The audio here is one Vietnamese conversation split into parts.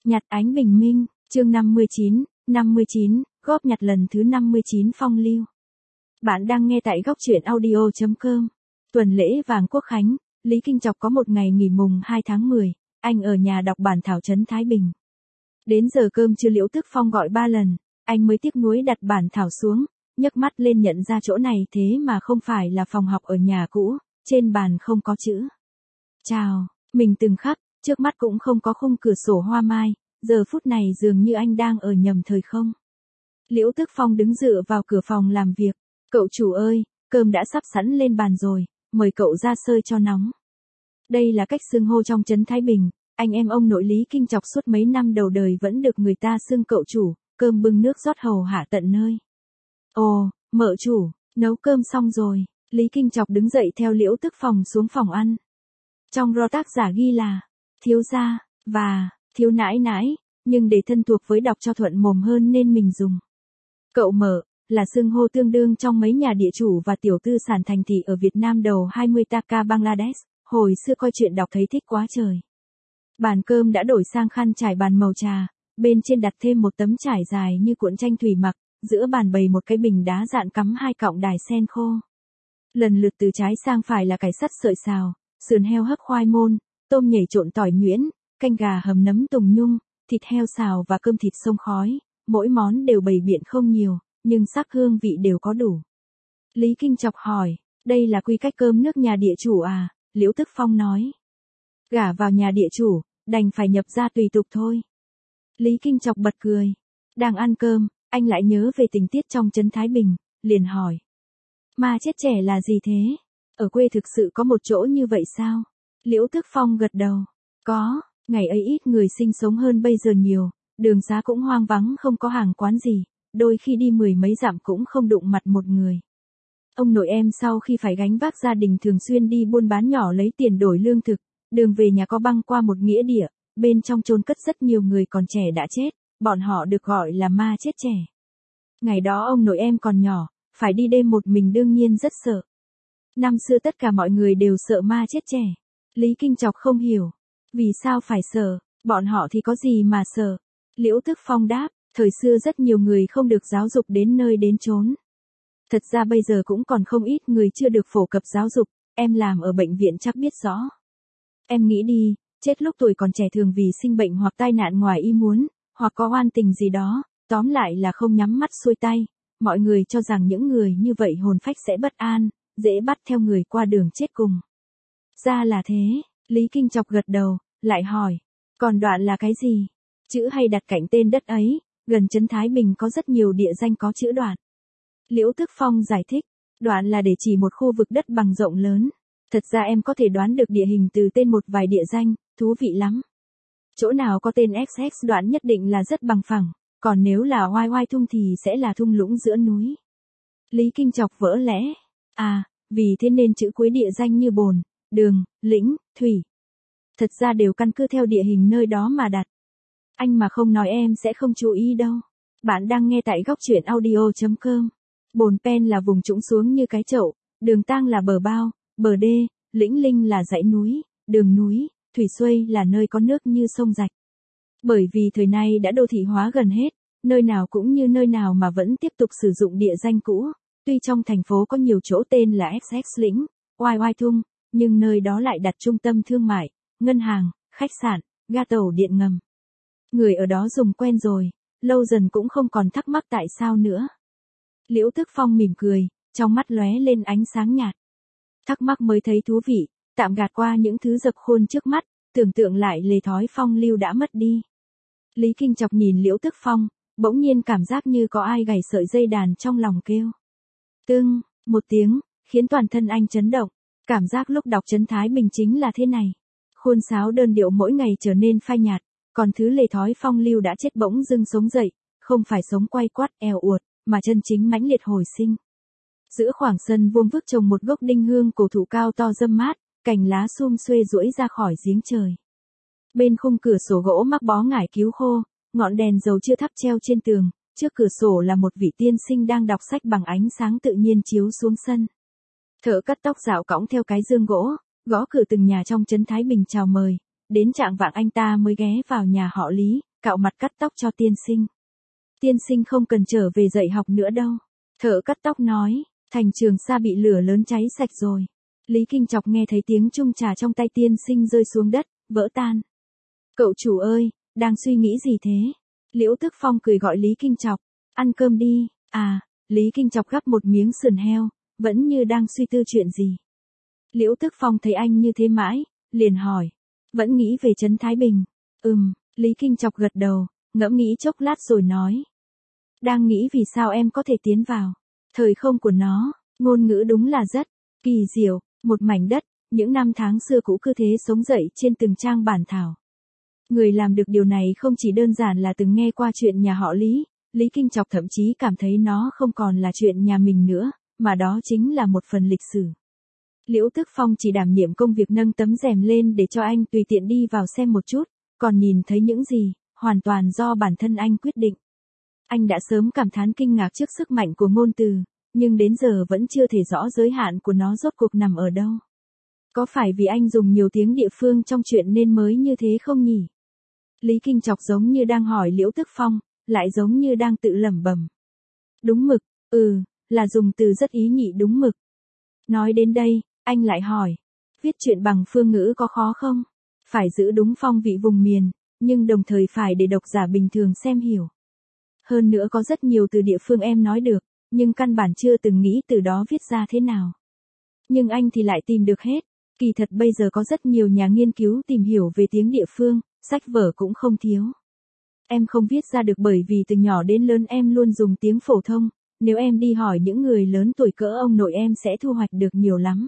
Nhặt ánh bình minh, chương 59, góp nhặt lần thứ 59 phong lưu. Bạn đang nghe tại góc truyện audio.com. Tuần lễ vàng Quốc Khánh, Lý Kinh Chọc có một ngày nghỉ mùng 2 tháng 10, anh ở nhà đọc bản thảo trấn Thái Bình. Đến giờ cơm trưa Liễu Tức Phong gọi 3 lần, anh mới tiếc nuối đặt bản thảo xuống, nhấc mắt lên nhận ra chỗ này thế mà không phải là phòng học ở nhà cũ, trên bàn không có chữ chào, mình từng khắc, trước mắt cũng không có khung cửa sổ hoa mai, giờ phút này dường như anh đang ở nhầm thời không. Liễu Tức Phong đứng dựa vào cửa phòng làm việc, cậu chủ ơi, cơm đã sắp sẵn lên bàn rồi, mời cậu ra sơi cho nóng. Đây là cách xưng hô trong trấn Thái Bình, anh em ông nội Lý Kinh Chọc suốt mấy năm đầu đời vẫn được người ta xưng cậu chủ, cơm bưng nước rót hầu hạ tận nơi. Ồ, mợ chủ, nấu cơm xong rồi, Lý Kinh Chọc đứng dậy theo Liễu Tức Phong xuống phòng ăn. Trong ro tác giả ghi là, thiếu gia, và, thiếu nãi nãi, nhưng để thân thuộc với đọc cho thuận mồm hơn nên mình dùng. Cậu mợ, là xưng hô tương đương trong mấy nhà địa chủ và tiểu tư sản thành thị ở Việt Nam đầu 20 Taka Bangladesh, hồi xưa coi chuyện đọc thấy thích quá trời. Bàn cơm đã đổi sang khăn trải bàn màu trà, bên trên đặt thêm một tấm trải dài như cuộn tranh thủy mặc, giữa bàn bày một cái bình đá dạn cắm 2 cọng đài sen khô. Lần lượt từ trái sang phải là cải sắt sợi xào, sườn heo hấp khoai môn, tôm nhảy trộn tỏi nhuyễn, canh gà hầm nấm tùng nhung, thịt heo xào và cơm thịt xông khói, mỗi món đều bày biện không nhiều, nhưng sắc hương vị đều có đủ. Lý Kinh Chọc hỏi, đây là quy cách cơm nước nhà địa chủ à? Liễu Tức Phong nói, gả vào nhà địa chủ, đành phải nhập gia tùy tục thôi. Lý Kinh Chọc bật cười, đang ăn cơm, anh lại nhớ về tình tiết trong trấn Thái Bình, liền hỏi, ma chết trẻ là gì thế? Ở quê thực sự có một chỗ như vậy sao? Liễu Tức Phong gật đầu, có, ngày ấy ít người sinh sống hơn bây giờ nhiều, đường xá cũng hoang vắng không có hàng quán gì, đôi khi đi 10 mấy dặm cũng không đụng mặt một người. Ông nội em sau khi phải gánh vác gia đình thường xuyên đi buôn bán nhỏ lấy tiền đổi lương thực, đường về nhà có băng qua một nghĩa địa, bên trong chôn cất rất nhiều người còn trẻ đã chết, bọn họ được gọi là ma chết trẻ. Ngày đó ông nội em còn nhỏ, phải đi đêm một mình đương nhiên rất sợ. Năm xưa tất cả mọi người đều sợ ma chết trẻ. Lý Kinh Chọc không hiểu. Vì sao phải sợ, bọn họ thì có gì mà sợ. Liễu Tức Phong đáp, thời xưa rất nhiều người không được giáo dục đến nơi đến chốn. Thật ra bây giờ cũng còn không ít người chưa được phổ cập giáo dục, em làm ở bệnh viện chắc biết rõ. Em nghĩ đi, chết lúc tuổi còn trẻ thường vì sinh bệnh hoặc tai nạn ngoài ý muốn, hoặc có oan tình gì đó, tóm lại là không nhắm mắt xuôi tay. Mọi người cho rằng những người như vậy hồn phách sẽ bất an, dễ bắt theo người qua đường chết cùng. Ra là thế, Lý Kinh Chọc gật đầu, lại hỏi, còn Đoạn là cái gì? Chữ hay đặt cạnh tên đất ấy, gần trấn Thái Bình có rất nhiều địa danh có chữ Đoạn. Liễu Tức Phong giải thích, Đoạn là để chỉ một khu vực đất bằng rộng lớn. Thật ra em có thể đoán được địa hình từ tên một vài địa danh, thú vị lắm. Chỗ nào có tên XX Đoạn nhất định là rất bằng phẳng, còn nếu là Oai Oai Thung thì sẽ là thung lũng giữa núi. Lý Kinh Chọc vỡ lẽ, à, vì thế nên chữ cuối địa danh như bồn, đường, lĩnh, thủy. Thật ra đều căn cứ theo địa hình nơi đó mà đặt. Anh mà không nói em sẽ không chú ý đâu. Bạn đang nghe tại góc truyện audio.com. Bồn Pen là vùng trũng xuống như cái chậu, đường tang là bờ bao, bờ đê, lĩnh linh là dãy núi, đường núi, thủy xuôi là nơi có nước như sông rạch. Bởi vì thời nay đã đô thị hóa gần hết, nơi nào cũng như nơi nào mà vẫn tiếp tục sử dụng địa danh cũ. Tuy trong thành phố có nhiều chỗ tên là XX lĩnh, Oai Oai Thung, nhưng nơi đó lại đặt trung tâm thương mại, ngân hàng, khách sạn, ga tàu điện ngầm. Người ở đó dùng quen rồi, lâu dần cũng không còn thắc mắc tại sao nữa. Liễu Tức Phong mỉm cười, trong mắt lóe lên ánh sáng nhạt. Thắc mắc mới thấy thú vị, tạm gạt qua những thứ dập khuôn trước mắt, tưởng tượng lại lề thói phong lưu đã mất đi. Lý Kinh Chọc nhìn Liễu Tức Phong, bỗng nhiên cảm giác như có ai gảy sợi dây đàn trong lòng kêu. Tưng, một tiếng, khiến toàn thân anh chấn động. Cảm giác lúc đọc trấn Thái Bình chính là thế này. Khuôn sáo đơn điệu mỗi ngày trở nên phai nhạt, còn thứ lề thói phong lưu đã chết bỗng dưng sống dậy, không phải sống quay quắt eo uột, mà chân chính mãnh liệt hồi sinh. Giữa khoảng sân vuông vức trồng một gốc đinh hương cổ thụ cao to râm mát, cành lá sum xuê duỗi ra khỏi giếng trời. Bên khung cửa sổ gỗ mắc bó ngải cứu khô, ngọn đèn dầu chưa thắp treo trên tường, trước cửa sổ là một vị tiên sinh đang đọc sách bằng ánh sáng tự nhiên chiếu xuống sân. Thợ cắt tóc dạo cõng theo cái dương gỗ, gõ cửa từng nhà trong trấn Thái Bình chào mời, đến trạng vạng anh ta mới ghé vào nhà họ Lý, cạo mặt cắt tóc cho tiên sinh. Tiên sinh không cần trở về dạy học nữa đâu. Thợ cắt tóc nói, thành Trường Sa bị lửa lớn cháy sạch rồi. Lý Kinh Chọc nghe thấy tiếng chung trà trong tay tiên sinh rơi xuống đất, vỡ tan. Cậu chủ ơi, đang suy nghĩ gì thế? Liễu Tức Phong cười gọi Lý Kinh Chọc, ăn cơm đi. À, Lý Kinh Chọc gắp một miếng sườn heo, vẫn như đang suy tư chuyện gì. Liễu Tức Phong thấy anh như thế mãi, liền hỏi, vẫn nghĩ về trấn Thái Bình. Lý Kinh Chọc gật đầu, ngẫm nghĩ chốc lát rồi nói. Đang nghĩ vì sao em có thể tiến vào thời không của nó, ngôn ngữ đúng là rất kỳ diệu, một mảnh đất, những năm tháng xưa cũ cứ thế sống dậy trên từng trang bản thảo. Người làm được điều này không chỉ đơn giản là từng nghe qua chuyện nhà họ Lý, Lý Kinh Chọc thậm chí cảm thấy nó không còn là chuyện nhà mình nữa, mà đó chính là một phần lịch sử. Liễu Tức Phong chỉ đảm nhiệm công việc nâng tấm rèm lên để cho anh tùy tiện đi vào xem một chút, còn nhìn thấy những gì, hoàn toàn do bản thân anh quyết định. Anh đã sớm cảm thán kinh ngạc trước sức mạnh của ngôn từ, nhưng đến giờ vẫn chưa thể rõ giới hạn của nó rốt cuộc nằm ở đâu. Có phải vì anh dùng nhiều tiếng địa phương trong chuyện nên mới như thế không nhỉ? Lý Kinh Chọc giống như đang hỏi Liễu Tức Phong, lại giống như đang tự lẩm bẩm. Đúng mực, là dùng từ rất ý nhị đúng mực. Nói đến đây, anh lại hỏi, viết truyện bằng phương ngữ có khó không? Phải giữ đúng phong vị vùng miền, nhưng đồng thời phải để độc giả bình thường xem hiểu. Hơn nữa có rất nhiều từ địa phương em nói được, nhưng căn bản chưa từng nghĩ từ đó viết ra thế nào. Nhưng anh thì lại tìm được hết. Kỳ thật bây giờ có rất nhiều nhà nghiên cứu tìm hiểu về tiếng địa phương, sách vở cũng không thiếu. Em không viết ra được bởi vì từ nhỏ đến lớn em luôn dùng tiếng phổ thông, nếu em đi hỏi những người lớn tuổi cỡ ông nội em sẽ thu hoạch được nhiều lắm.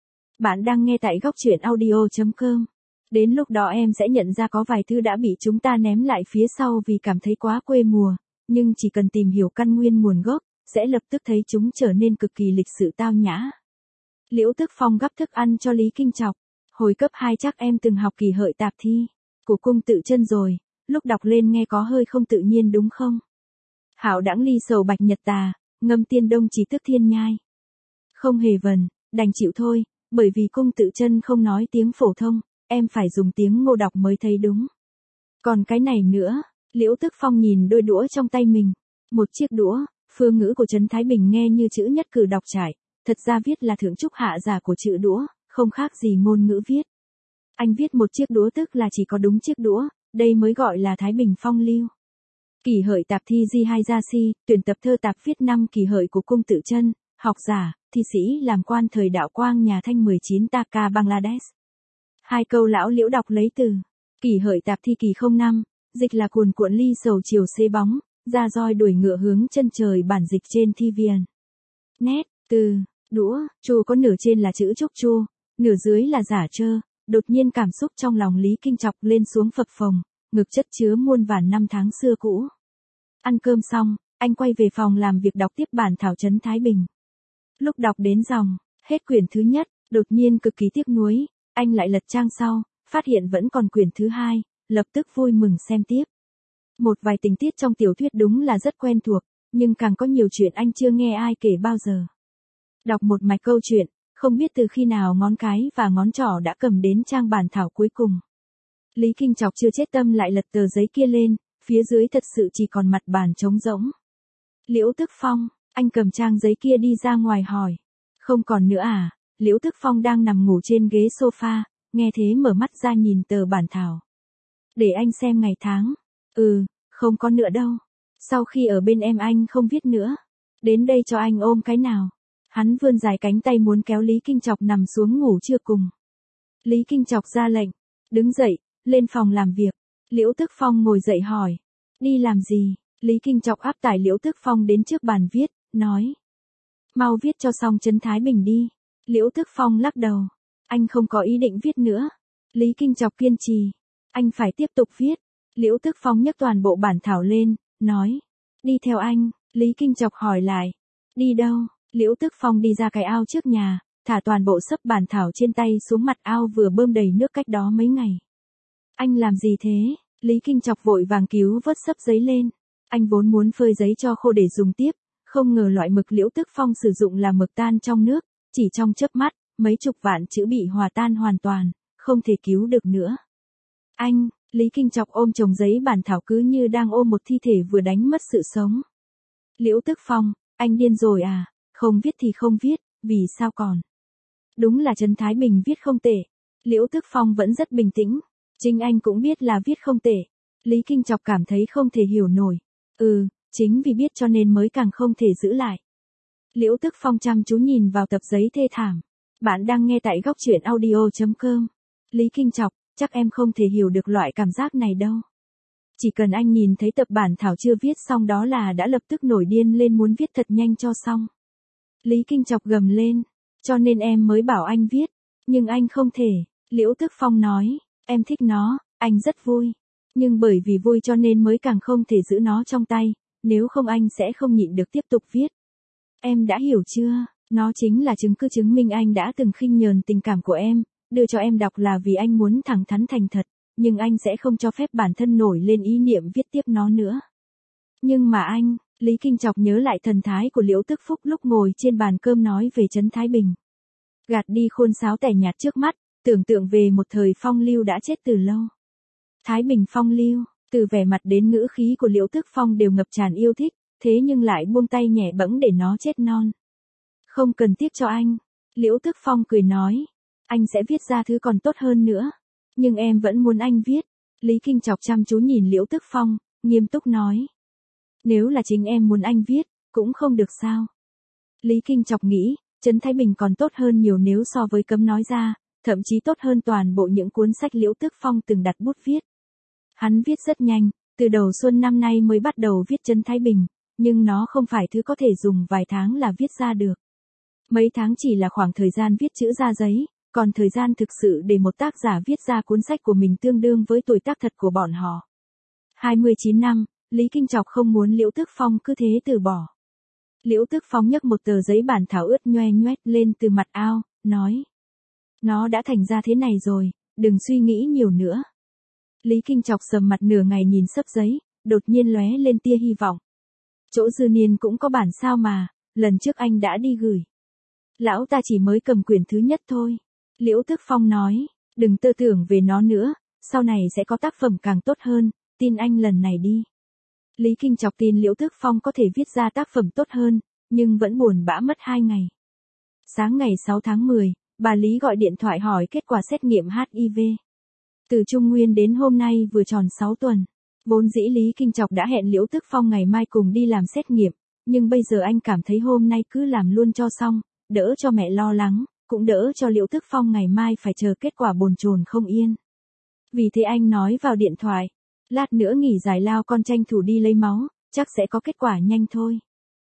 Bạn đang nghe tại góc truyện audio.com. Đến lúc đó em sẽ nhận ra có vài thứ đã bị chúng ta ném lại phía sau vì cảm thấy quá quê mùa, nhưng chỉ cần tìm hiểu căn nguyên nguồn gốc, sẽ lập tức thấy chúng trở nên cực kỳ lịch sự tao nhã. Liễu Tức Phong gắp thức ăn cho Lý Kinh Chọc. Hồi cấp 2 chắc em từng học kỳ hợi tạp thi của Cung Tự Chân rồi, lúc đọc lên nghe có hơi không tự nhiên đúng không? Hảo đãng ly sầu bạch nhật tà, ngâm tiên đông chí tức thiên nhai. Không hề vần, đành chịu thôi, bởi vì Cung Tự Chân không nói tiếng phổ thông, em phải dùng tiếng Ngô đọc mới thấy đúng. Còn cái này nữa, Liễu Tức Phong nhìn đôi đũa trong tay mình. Một chiếc đũa, phương ngữ của trấn Thái Bình nghe như chữ nhất cử đọc trải, thật ra viết là thượng trúc hạ giả của chữ đũa, không khác gì ngôn ngữ viết. Anh viết một chiếc đũa tức là chỉ có đúng chiếc đũa, đây mới gọi là Thái Bình phong lưu. Kỷ hợi tạp thi Di Hai Gia Si, tuyển tập thơ tạp viết năm kỷ hợi của Cung Tự Chân, học giả, thi sĩ làm quan thời đạo Quang nhà Thanh 19 Taka Bangladesh. Hai câu lão Liễu đọc lấy từ kỷ hợi tạp thi kỳ 05, dịch là cuồn cuộn ly sầu chiều xế bóng, ra roi đuổi ngựa hướng chân trời, bản dịch trên thi viền. Nét, từ, đũa, chu có nửa trên là chữ trúc chu, nửa dưới là giả trơ, đột nhiên cảm xúc trong lòng Lý Kinh Chọc lên xuống phập phồng, ngực chất chứa muôn vàn năm tháng xưa cũ. Ăn cơm xong, anh quay về phòng làm việc đọc tiếp bản thảo trấn Thái Bình. Lúc đọc đến dòng, hết quyển thứ nhất, đột nhiên cực kỳ tiếc nuối, anh lại lật trang sau, phát hiện vẫn còn quyển thứ hai, lập tức vui mừng xem tiếp. Một vài tình tiết trong tiểu thuyết đúng là rất quen thuộc, nhưng càng có nhiều chuyện anh chưa nghe ai kể bao giờ. Đọc một mạch câu chuyện, không biết từ khi nào ngón cái và ngón trỏ đã cầm đến trang bản thảo cuối cùng. Lý Kinh Chọc chưa chết tâm lại lật tờ giấy kia lên, phía dưới thật sự chỉ còn mặt bàn trống rỗng. Liễu Tức Phong, anh cầm trang giấy kia đi ra ngoài hỏi. Không còn nữa à? Liễu Tức Phong đang nằm ngủ trên ghế sofa, nghe thế mở mắt ra nhìn tờ bản thảo. Để anh xem ngày tháng. Không có nữa đâu. Sau khi ở bên em anh không viết nữa. Đến đây cho anh ôm cái nào. Hắn vươn dài cánh tay muốn kéo Lý Kinh Chọc nằm xuống ngủ chưa cùng. Lý Kinh Chọc ra lệnh. Đứng dậy, lên phòng làm việc. Liễu Tức Phong ngồi dậy hỏi. Đi làm gì? Lý Kinh Chọc áp tải Liễu Tức Phong đến trước bàn viết, nói. Mau viết cho xong trấn Thái Bình đi. Liễu Tức Phong lắc đầu. Anh không có ý định viết nữa. Lý Kinh Chọc kiên trì. Anh phải tiếp tục viết. Liễu Tức Phong nhấc toàn bộ bản thảo lên, nói. Đi theo anh. Lý Kinh Chọc hỏi lại. Đi đâu? Liễu Tức Phong đi ra cái ao trước nhà, thả toàn bộ xấp bản thảo trên tay xuống mặt ao vừa bơm đầy nước cách đó mấy ngày. Anh làm gì thế? Lý Kinh Chọc vội vàng cứu vớt xấp giấy lên. Anh vốn muốn phơi giấy cho khô để dùng tiếp, không ngờ loại mực Liễu Tức Phong sử dụng là mực tan trong nước, chỉ trong chớp mắt, mấy chục vạn chữ bị hòa tan hoàn toàn, không thể cứu được nữa. Anh, Lý Kinh Chọc ôm chồng giấy bản thảo cứ như đang ôm một thi thể vừa đánh mất sự sống. Liễu Tức Phong, anh điên rồi à, không viết thì không viết, vì sao còn? Đúng là Trấn Thái Bình viết không tệ. Liễu Tức Phong vẫn rất bình tĩnh. Chính anh cũng biết là viết không tệ. Lý Kinh Chọc cảm thấy không thể hiểu nổi. Chính vì biết cho nên mới càng không thể giữ lại. Liễu Tức Phong chăm chú nhìn vào tập giấy thê thảm. Bạn đang nghe tại góc truyện audio.com. Lý Kinh Chọc, chắc em không thể hiểu được loại cảm giác này đâu. Chỉ cần anh nhìn thấy tập bản thảo chưa viết xong đó là đã lập tức nổi điên lên muốn viết thật nhanh cho xong. Lý Kinh Chọc gầm lên, cho nên em mới bảo anh viết, nhưng anh không thể. Liễu Tức Phong nói, em thích nó, anh rất vui. Nhưng bởi vì vui cho nên mới càng không thể giữ nó trong tay, nếu không anh sẽ không nhịn được tiếp tục viết. Em đã hiểu chưa, nó chính là chứng cứ chứng minh anh đã từng khinh nhờn tình cảm của em, đưa cho em đọc là vì anh muốn thẳng thắn thành thật, nhưng anh sẽ không cho phép bản thân nổi lên ý niệm viết tiếp nó nữa. Nhưng mà anh, Lý Kinh Chọc nhớ lại thần thái của Liễu Tức Phúc lúc ngồi trên bàn cơm nói về Trấn Thái Bình. Gạt đi khuôn sáo tẻ nhạt trước mắt, tưởng tượng về một thời phong lưu đã chết từ lâu. Thái Bình phong lưu, từ vẻ mặt đến ngữ khí của Liễu Tức Phong đều ngập tràn yêu thích, thế nhưng lại buông tay nhẹ bẫng để nó chết non. Không cần tiếc cho anh. Liễu Tức Phong cười nói, anh sẽ viết ra thứ còn tốt hơn nữa. Nhưng em vẫn muốn anh viết. Lý Kinh Chọc chăm chú nhìn Liễu Tức Phong, nghiêm túc nói. Nếu là chính em muốn anh viết, cũng không được sao. Lý Kinh Chọc nghĩ, Trấn Thái Bình còn tốt hơn nhiều nếu so với Cấm Nói Ra, thậm chí tốt hơn toàn bộ những cuốn sách Liễu Tức Phong từng đặt bút viết. Hắn viết rất nhanh, từ đầu xuân năm nay mới bắt đầu viết Trấn Thái Bình, nhưng nó không phải thứ có thể dùng vài tháng là viết ra được. Mấy tháng chỉ là khoảng thời gian viết chữ ra giấy, còn thời gian thực sự để một tác giả viết ra cuốn sách của mình tương đương với tuổi tác thật của bọn họ. 29 năm, Lý Kinh Chọc không muốn Liễu Tức Phong cứ thế từ bỏ. Liễu Tức Phong nhấc một tờ giấy bản thảo ướt nhoe nhoét lên từ mặt ao, nói. Nó đã thành ra thế này rồi, đừng suy nghĩ nhiều nữa. Lý Kinh Chọc sầm mặt nửa ngày nhìn xấp giấy, đột nhiên lóe lên tia hy vọng. Chỗ Dư Niên cũng có bản sao mà, lần trước anh đã đi gửi. Lão ta chỉ mới cầm quyển thứ nhất thôi. Liễu Tức Phong nói, đừng tơ tưởng về nó nữa, sau này sẽ có tác phẩm càng tốt hơn, tin anh lần này đi. Lý Kinh Chọc tin Liễu Tức Phong có thể viết ra tác phẩm tốt hơn, nhưng vẫn buồn bã mất 2 ngày. Sáng ngày 6 tháng 10, bà Lý gọi điện thoại hỏi kết quả xét nghiệm HIV. Từ Trung Nguyên đến hôm nay vừa tròn 6 tuần. Vốn dĩ Lý Kinh Chọc đã hẹn Liễu Tức Phong ngày mai cùng đi làm xét nghiệm, nhưng bây giờ anh cảm thấy hôm nay cứ làm luôn cho xong, đỡ cho mẹ lo lắng, cũng đỡ cho Liễu Tức Phong ngày mai phải chờ kết quả bồn chồn không yên. Vì thế anh nói vào điện thoại, lát nữa nghỉ giải lao con tranh thủ đi lấy máu, chắc sẽ có kết quả nhanh thôi.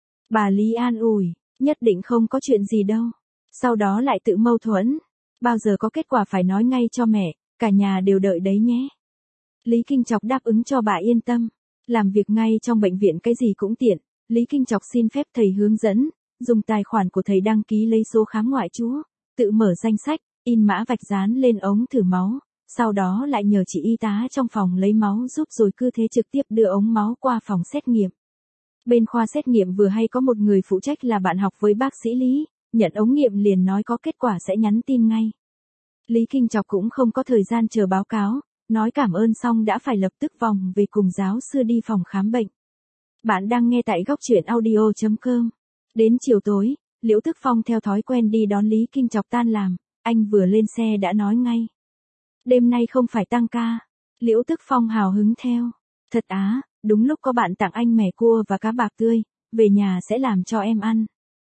Bà Lý an ủi, nhất định không có chuyện gì đâu. Sau đó lại tự mâu thuẫn, bao giờ có kết quả phải nói ngay cho mẹ, cả nhà đều đợi đấy nhé. Lý Kinh Chọc đáp ứng cho bà yên tâm, làm việc ngay trong bệnh viện cái gì cũng tiện. Lý Kinh Chọc xin phép thầy hướng dẫn, dùng tài khoản của thầy đăng ký lấy số khám ngoại trú, tự mở danh sách, in mã vạch dán lên ống thử máu, sau đó lại nhờ chị y tá trong phòng lấy máu giúp rồi cứ thế trực tiếp đưa ống máu qua phòng xét nghiệm. Bên khoa xét nghiệm vừa hay có một người phụ trách là bạn học với bác sĩ Lý, nhận ống nghiệm liền nói có kết quả sẽ nhắn tin ngay. Lý Kinh Chọc cũng không có thời gian chờ báo cáo, nói cảm ơn xong đã phải lập tức vòng về cùng giáo sư đi phòng khám bệnh. Bạn đang nghe tại góc truyện audio.com. Đến chiều tối, Liễu Tức Phong theo thói quen đi đón Lý Kinh Chọc tan làm, anh vừa lên xe đã nói ngay. Đêm nay không phải tăng ca. Liễu Tức Phong hào hứng theo. Thật á, đúng lúc có bạn tặng anh mẻ cua và cá bạc tươi, về nhà sẽ làm cho em ăn.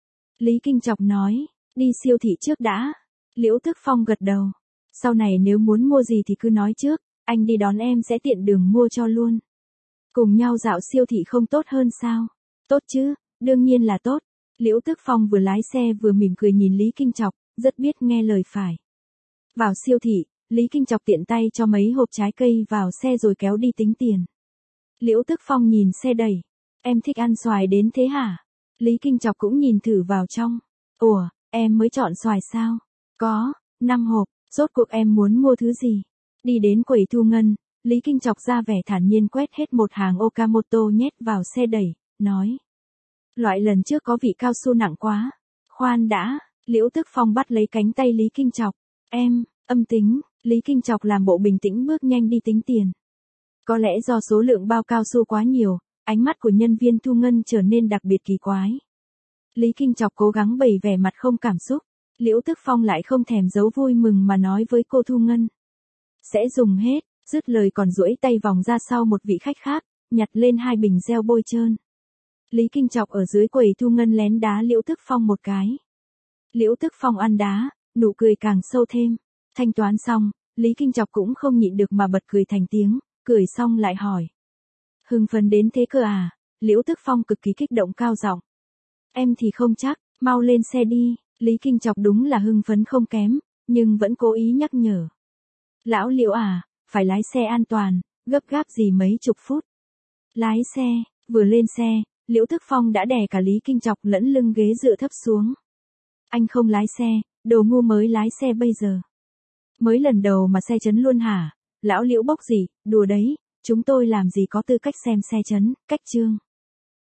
Lý Kinh Chọc nói, đi siêu thị trước đã. Liễu Tức Phong gật đầu. Sau này nếu muốn mua gì thì cứ nói trước, anh đi đón em sẽ tiện đường mua cho luôn. Cùng nhau dạo siêu thị không tốt hơn sao? Tốt chứ, đương nhiên là tốt. Liễu Tức Phong vừa lái xe vừa mỉm cười nhìn Lý Kinh Chọc, rất biết nghe lời phải. Vào siêu thị, Lý Kinh Chọc tiện tay cho mấy hộp trái cây vào xe rồi kéo đi tính tiền. Liễu Tức Phong nhìn xe đẩy. Em thích ăn xoài đến thế hả? Lý Kinh Chọc cũng nhìn thử vào trong. Ủa, em mới chọn xoài sao? Có, 5 hộp, rốt cuộc em muốn mua thứ gì? Đi đến quầy thu ngân, Lý Kinh Chọc ra vẻ thản nhiên quét hết một hàng Okamoto nhét vào xe đẩy, nói. Loại lần trước có vị cao su nặng quá. Khoan đã, Liễu Tức Phong bắt lấy cánh tay Lý Kinh Chọc. Em, âm tính, Lý Kinh Chọc làm bộ bình tĩnh bước nhanh đi tính tiền. Có lẽ do số lượng bao cao su quá nhiều, ánh mắt của nhân viên thu ngân trở nên đặc biệt kỳ quái. Lý Kinh Chọc cố gắng bày vẻ mặt không cảm xúc, Liễu Tức Phong lại không thèm giấu vui mừng mà nói với cô thu ngân. Sẽ dùng hết, dứt lời còn duỗi tay vòng ra sau một vị khách khác, nhặt lên 2 bình gel bôi trơn. Lý Kinh Chọc ở dưới quầy thu ngân lén đá Liễu Tức Phong một cái. Liễu Tức Phong ăn đá, nụ cười càng sâu thêm. Thanh toán xong, Lý Kinh Chọc cũng không nhịn được mà bật cười thành tiếng, cười xong lại hỏi. Hưng phấn đến thế cơ à? Liễu Tức Phong cực kỳ kích động cao giọng. Em thì không chắc, mau lên xe đi. Lý Kinh Chọc đúng là hưng phấn không kém, nhưng vẫn cố ý nhắc nhở. Lão Liễu à, phải lái xe an toàn, gấp gáp gì mấy chục phút. Lái xe, vừa lên xe, Liễu Tức Phong đã đè cả Lý Kinh Chọc lẫn lưng ghế dựa thấp xuống. Anh không lái xe, đồ ngu mới lái xe bây giờ. Mới lần đầu mà xe chấn luôn hả? Lão Liễu bốc gì, đùa đấy, chúng tôi làm gì có tư cách xem xe chấn, cách chương.